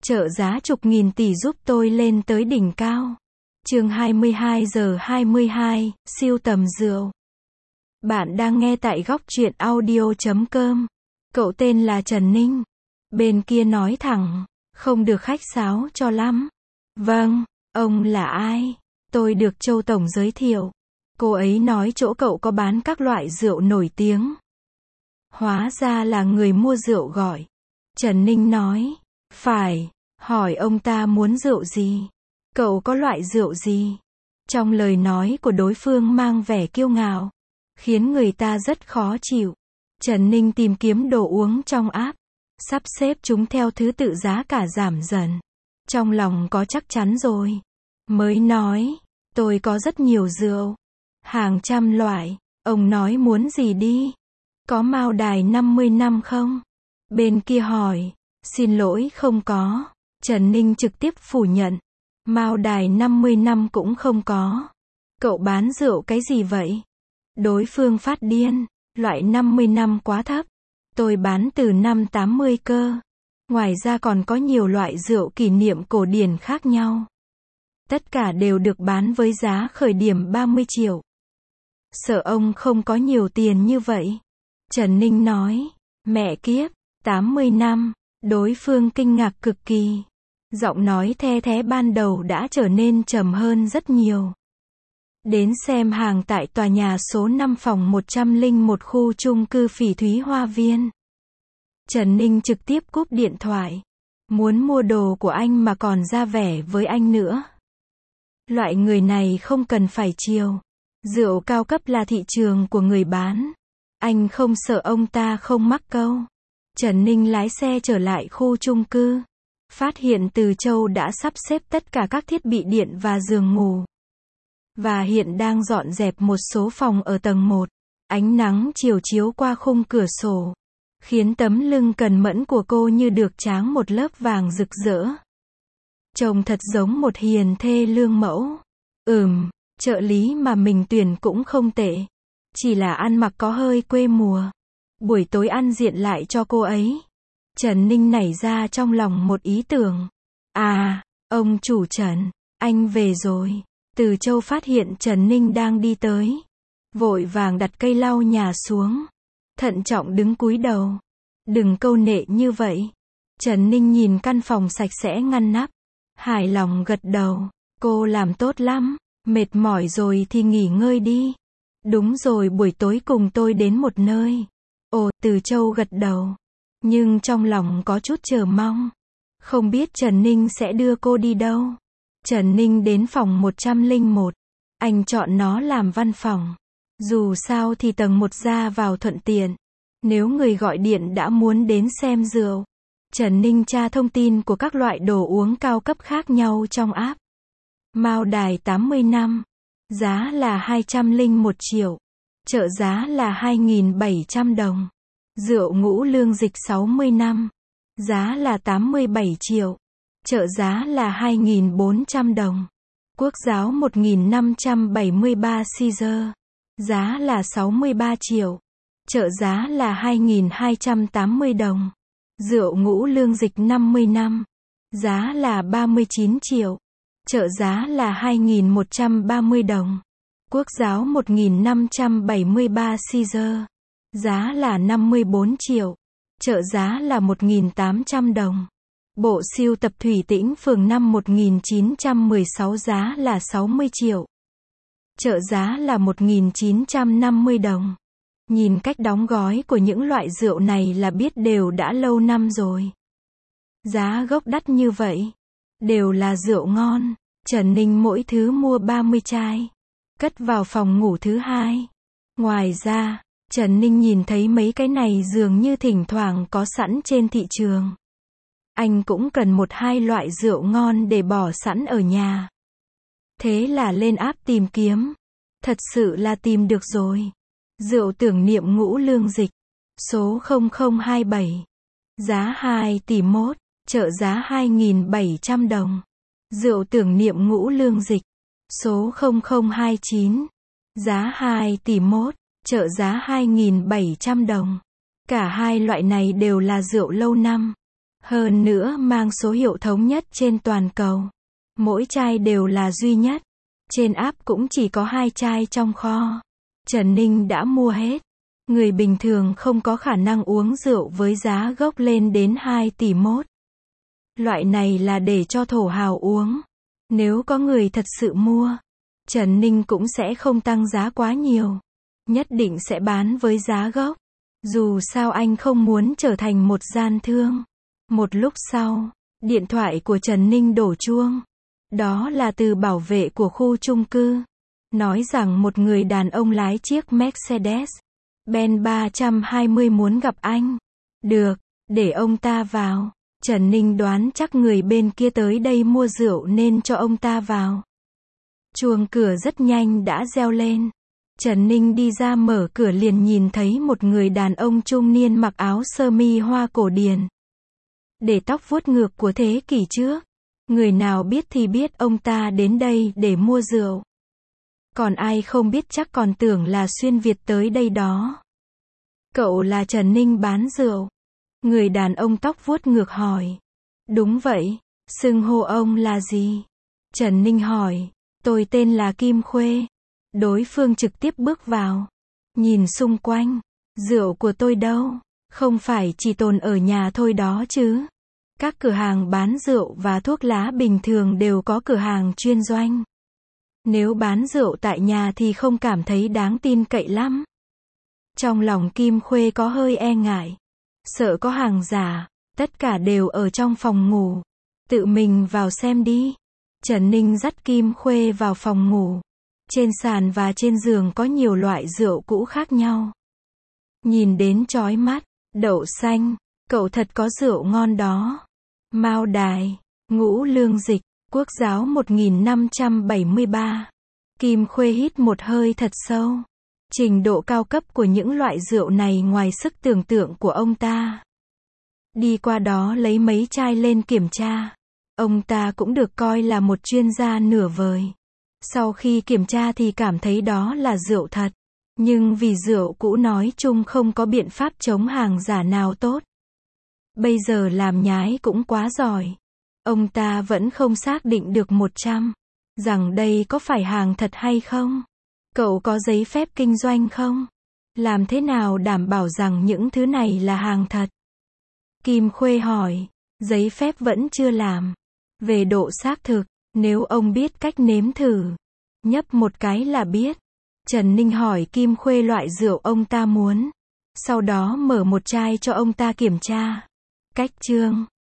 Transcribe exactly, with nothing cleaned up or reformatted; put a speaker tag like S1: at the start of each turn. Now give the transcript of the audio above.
S1: Trợ giá chục nghìn tỷ giúp tôi lên tới đỉnh cao. Chương hai mươi hai giờ hai mươi hai, siêu tầm rượu. Bạn đang nghe tại góc truyện audio chấm com. Cậu tên là Trần Ninh. Bên kia nói thẳng, không được khách sáo cho lắm. Vâng, ông là ai? Tôi được Châu Tổng giới thiệu. Cô ấy nói chỗ cậu có bán các loại rượu nổi tiếng. Hóa ra là người mua rượu gọi. Trần Ninh nói, phải, hỏi ông ta muốn rượu gì? Cậu có loại rượu gì? Trong lời nói của đối phương mang vẻ kiêu ngạo, khiến người ta rất khó chịu. Trần Ninh tìm kiếm đồ uống trong app, sắp xếp chúng theo thứ tự giá cả giảm dần. Trong lòng có chắc chắn rồi, mới nói, tôi có rất nhiều rượu, hàng trăm loại, ông nói muốn gì đi? Có Mao Đài năm mươi năm không? Bên kia hỏi, xin lỗi không có. Trần Ninh trực tiếp phủ nhận, Mao Đài năm mươi năm cũng không có. Cậu bán rượu cái gì vậy? Đối phương phát điên, loại năm mươi năm quá thấp. Tôi bán từ năm tám mươi cơ. Ngoài ra còn có nhiều loại rượu kỷ niệm cổ điển khác nhau. Tất cả đều được bán với giá khởi điểm ba mươi triệu. Sợ ông không có nhiều tiền như vậy. Trần Ninh nói, mẹ kiếp, tám mươi năm, đối phương kinh ngạc cực kỳ. Giọng nói the thé ban đầu đã trở nên trầm hơn rất nhiều. Đến xem hàng tại tòa nhà số năm phòng một trăm lẻ một khu chung cư Phỉ Thúy Hoa Viên. Trần Ninh trực tiếp cúp điện thoại. Muốn mua đồ của anh mà còn ra vẻ với anh nữa. Loại người này không cần phải chiều. Rượu cao cấp là thị trường của người bán. Anh không sợ ông ta không mắc câu. Trần Ninh lái xe trở lại khu chung cư. Phát hiện Từ Châu đã sắp xếp tất cả các thiết bị điện và giường ngủ. Và hiện đang dọn dẹp một số phòng ở tầng một. Ánh nắng chiều chiếu qua khung cửa sổ, khiến tấm lưng cần mẫn của cô như được tráng một lớp vàng rực rỡ. Trông thật giống một hiền thê lương mẫu. Ừm, trợ lý mà mình tuyển cũng không tệ. Chỉ là ăn mặc có hơi quê mùa. Buổi tối ăn diện lại cho cô ấy. Trần Ninh nảy ra trong lòng một ý tưởng. À, ông chủ Trần, anh về rồi. Từ Châu phát hiện Trần Ninh đang đi tới. Vội vàng đặt cây lau nhà xuống. Thận trọng đứng cúi đầu. Đừng câu nệ như vậy. Trần Ninh nhìn căn phòng sạch sẽ ngăn nắp. Hài lòng gật đầu. Cô làm tốt lắm. Mệt mỏi rồi thì nghỉ ngơi đi. Đúng rồi, buổi tối cùng tôi đến một nơi. Ồ, Từ Châu gật đầu. Nhưng trong lòng có chút chờ mong. Không biết Trần Ninh sẽ đưa cô đi đâu. Trần Ninh đến phòng một trăm lẻ một. Anh chọn nó làm văn phòng. Dù sao thì tầng một ra vào thuận tiện. Nếu người gọi điện đã muốn đến xem rượu. Trần Ninh tra thông tin của các loại đồ uống cao cấp khác nhau trong app. Mao Đài tám mươi năm. Giá là hai trăm lẻ một triệu. Trợ giá là hai nghìn bảy trăm đồng. Rượu Ngũ Lương Dịch sáu mươi năm. Giá là tám mươi bảy triệu. Trợ giá là hai nghìn bốn trăm đồng. Quốc Giáo một nghìn năm trăm bảy mươi ba Caesar. Giá là sáu mươi ba triệu. Trợ giá là hai nghìn hai trăm tám mươi đồng. Rượu Ngũ Lương Dịch năm mươi năm. Giá là ba mươi chín triệu. Trợ giá là hai nghìn một trăm ba mươi đồng. Quốc Giáo một nghìn năm trăm bảy mươi ba Caesar. Giá là năm mươi bốn triệu. Trợ giá là một nghìn tám trăm đồng. Bộ sưu tập Thủy Tĩnh Phường năm một nghìn chín trăm mười sáu giá là sáu mươi triệu. Trợ giá là một nghìn chín trăm năm mươi đồng. Nhìn cách đóng gói của những loại rượu này là biết đều đã lâu năm rồi. Giá gốc đắt như vậy. Đều là rượu ngon. Trần Ninh mỗi thứ mua ba mươi chai. Cất vào phòng ngủ thứ hai. Ngoài ra, Trần Ninh nhìn thấy mấy cái này dường như thỉnh thoảng có sẵn trên thị trường. Anh cũng cần một hai loại rượu ngon để bỏ sẵn ở nhà. Thế là lên app tìm kiếm. Thật sự là tìm được rồi. Rượu tưởng niệm Ngũ Lương Dịch. Số không không hai bảy. Giá hai tỷ mốt. Trợ giá hai nghìn bảy trăm đồng. Rượu tưởng niệm Ngũ Lương Dịch. Số không không hai chín. Giá hai tỷ mốt. Trợ giá hai nghìn bảy trăm đồng. Cả hai loại này đều là rượu lâu năm. Hơn nữa mang số hiệu thống nhất trên toàn cầu. Mỗi chai đều là duy nhất. Trên app cũng chỉ có hai chai trong kho. Trần Ninh đã mua hết. Người bình thường không có khả năng uống rượu với giá gốc lên đến hai tỷ mốt. Loại này là để cho thổ hào uống. Nếu có người thật sự mua, Trần Ninh cũng sẽ không tăng giá quá nhiều. Nhất định sẽ bán với giá gốc. Dù sao anh không muốn trở thành một gian thương. Một lúc sau, điện thoại của Trần Ninh đổ chuông. Đó là từ bảo vệ của khu chung cư. Nói rằng một người đàn ông lái chiếc Mercedes-Benz ba trăm hai mươi muốn gặp anh. Được, để ông ta vào. Trần Ninh đoán chắc người bên kia tới đây mua rượu nên cho ông ta vào. Chuông cửa rất nhanh đã reo lên. Trần Ninh đi ra mở cửa liền nhìn thấy một người đàn ông trung niên mặc áo sơ mi hoa cổ điển. Để tóc vuốt ngược của thế kỷ trước. Người nào biết thì biết ông ta đến đây để mua rượu. Còn ai không biết chắc còn tưởng là xuyên Việt tới đây đó. Cậu là Trần Ninh bán rượu. Người đàn ông tóc vuốt ngược hỏi. Đúng vậy, xưng hô ông là gì? Trần Ninh hỏi. Tôi tên là Kim Khuê. Đối phương trực tiếp bước vào. Nhìn xung quanh. Rượu của tôi đâu? Không phải chỉ tồn ở nhà thôi đó chứ. Các cửa hàng bán rượu và thuốc lá bình thường đều có cửa hàng chuyên doanh. Nếu bán rượu tại nhà thì không cảm thấy đáng tin cậy lắm. Trong lòng Kim Khuê có hơi e ngại. Sợ có hàng giả. Tất cả đều ở trong phòng ngủ. Tự mình vào xem đi. Trần Ninh dắt Kim Khuê vào phòng ngủ. Trên sàn và trên giường có nhiều loại rượu cũ khác nhau. Nhìn đến chói mắt. Đậu xanh. Cậu thật có rượu ngon đó. Mao Đài. Ngũ Lương Dịch. Quốc giáo một nghìn năm trăm bảy mươi ba. Kim Khuê hít một hơi thật sâu. Trình độ cao cấp của những loại rượu này ngoài sức tưởng tượng của ông ta. Đi qua đó lấy mấy chai lên kiểm tra. Ông ta cũng được coi là một chuyên gia nửa vời. Sau khi kiểm tra thì cảm thấy đó là rượu thật. Nhưng vì rượu cũ nói chung không có biện pháp chống hàng giả nào tốt. Bây giờ làm nhái cũng quá giỏi. Ông ta vẫn không xác định được một trăm rằng đây có phải hàng thật hay không. Cậu có giấy phép kinh doanh không? Làm thế nào đảm bảo rằng những thứ này là hàng thật? Kim Khuê hỏi. Giấy phép vẫn chưa làm. Về độ xác thực, nếu ông biết cách nếm thử, nhấp một cái là biết. Trần Ninh hỏi Kim Khuê loại rượu ông ta muốn. Sau đó mở một chai cho ông ta kiểm tra. Cách chương.